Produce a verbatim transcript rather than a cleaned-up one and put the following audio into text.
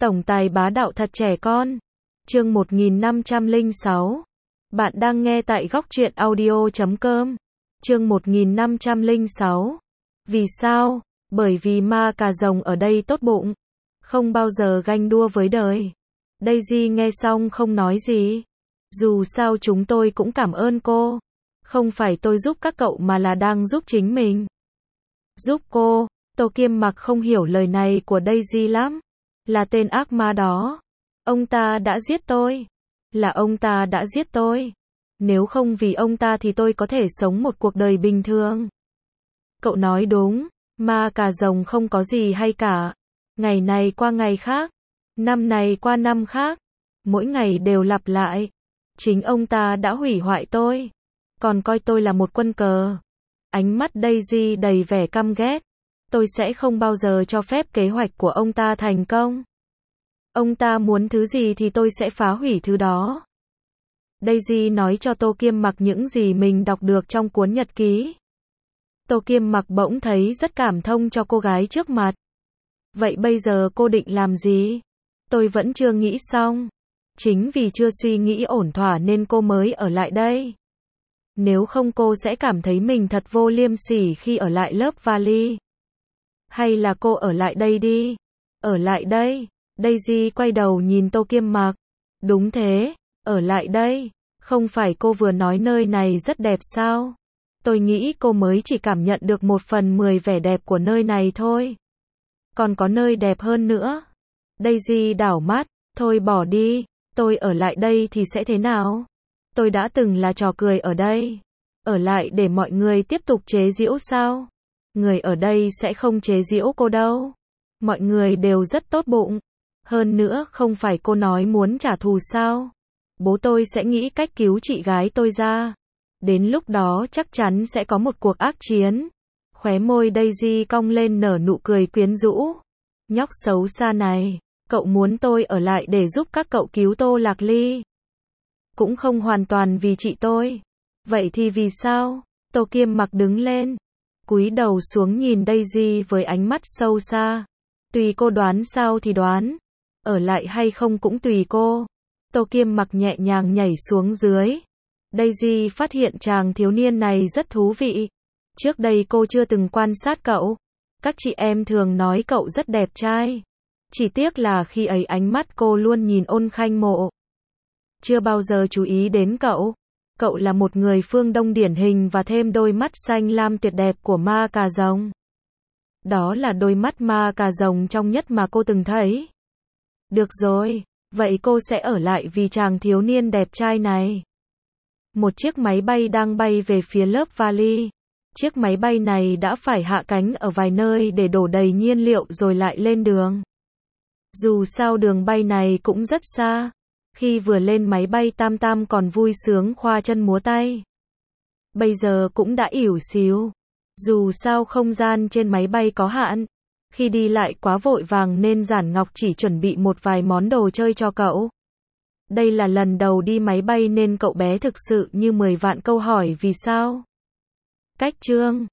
Tổng tài bá đạo thật trẻ con. Chương một nghìn năm trăm lẻ sáu. Bạn đang nghe tại góc truyện audio chấm com. Chương một nghìn năm trăm lẻ sáu. Vì sao? Bởi vì ma cà rồng ở đây tốt bụng, không bao giờ ganh đua với đời. Daisy nghe xong không nói gì. Dù sao chúng tôi cũng cảm ơn cô. Không phải tôi giúp các cậu mà là đang giúp chính mình. Giúp cô? Tô Kiêm Mặc không hiểu lời này của Daisy lắm. Là tên ác ma đó. Ông ta đã giết tôi. Là ông ta đã giết tôi. Nếu không vì ông ta thì tôi có thể sống một cuộc đời bình thường. Cậu nói đúng. Ma cà rồng không có gì hay cả. Ngày này qua ngày khác. Năm này qua năm khác. Mỗi ngày đều lặp lại. Chính ông ta đã hủy hoại tôi. Còn coi tôi là một quân cờ. Ánh mắt Daisy đầy vẻ căm ghét. Tôi sẽ không bao giờ cho phép kế hoạch của ông ta thành công. Ông ta muốn thứ gì thì tôi sẽ phá hủy thứ đó. Daisy nói cho Tô Kiêm Mặc những gì mình đọc được trong cuốn nhật ký. Tô Kiêm Mặc bỗng thấy rất cảm thông cho cô gái trước mặt. Vậy bây giờ cô định làm gì? Tôi vẫn chưa nghĩ xong. Chính vì chưa suy nghĩ ổn thỏa nên cô mới ở lại đây. Nếu không cô sẽ cảm thấy mình thật vô liêm sỉ khi ở lại lớp vali. Hay là cô ở lại đây đi. Ở lại đây. Daisy quay đầu nhìn Tô Kiêm Mặc. Đúng thế, ở lại đây. Không phải cô vừa nói nơi này rất đẹp sao? Tôi nghĩ cô mới chỉ cảm nhận được một phần mười vẻ đẹp của nơi này thôi. Còn có nơi đẹp hơn nữa. Daisy đảo mắt. Thôi bỏ đi. Tôi ở lại đây thì sẽ thế nào? Tôi đã từng là trò cười ở đây. Ở lại để mọi người tiếp tục chế giễu sao? Người ở đây sẽ không chế giễu cô đâu. Mọi người đều rất tốt bụng. Hơn nữa không phải cô nói muốn trả thù sao? Bố tôi sẽ nghĩ cách cứu chị gái tôi ra. Đến lúc đó chắc chắn sẽ có một cuộc ác chiến. Khóe môi Daisy cong lên nở nụ cười quyến rũ. Nhóc xấu xa này, cậu muốn tôi ở lại để giúp các cậu cứu Tô Lạc Ly. Cũng không hoàn toàn vì chị tôi. Vậy thì vì sao? Tô Kiêm Mặc đứng lên, cúi đầu xuống nhìn Daisy với ánh mắt sâu xa. Tùy cô đoán sao thì đoán. Ở lại hay không cũng tùy cô. Tô Kiêm Mặc nhẹ nhàng nhảy xuống dưới. Daisy phát hiện chàng thiếu niên này rất thú vị. Trước đây cô chưa từng quan sát cậu. Các chị em thường nói cậu rất đẹp trai. Chỉ tiếc là khi ấy ánh mắt cô luôn nhìn ôn khanh mộ. Chưa bao giờ chú ý đến cậu. Cậu là một người phương Đông điển hình và thêm đôi mắt xanh lam tuyệt đẹp của ma cà rồng. Đó là đôi mắt ma cà rồng trong nhất mà cô từng thấy. Được rồi, vậy cô sẽ ở lại vì chàng thiếu niên đẹp trai này. Một chiếc máy bay đang bay về phía lớp vali. Chiếc máy bay này đã phải hạ cánh ở vài nơi để đổ đầy nhiên liệu rồi lại lên đường. Dù sao đường bay này cũng rất xa. Khi vừa lên máy bay Tam Tam còn vui sướng khoa chân múa tay. Bây giờ cũng đã ỉu xìu. Dù sao không gian trên máy bay có hạn. Khi đi lại quá vội vàng nên Giản Ngọc chỉ chuẩn bị một vài món đồ chơi cho cậu. Đây là lần đầu đi máy bay nên cậu bé thực sự như mười vạn câu hỏi vì sao. Cách chương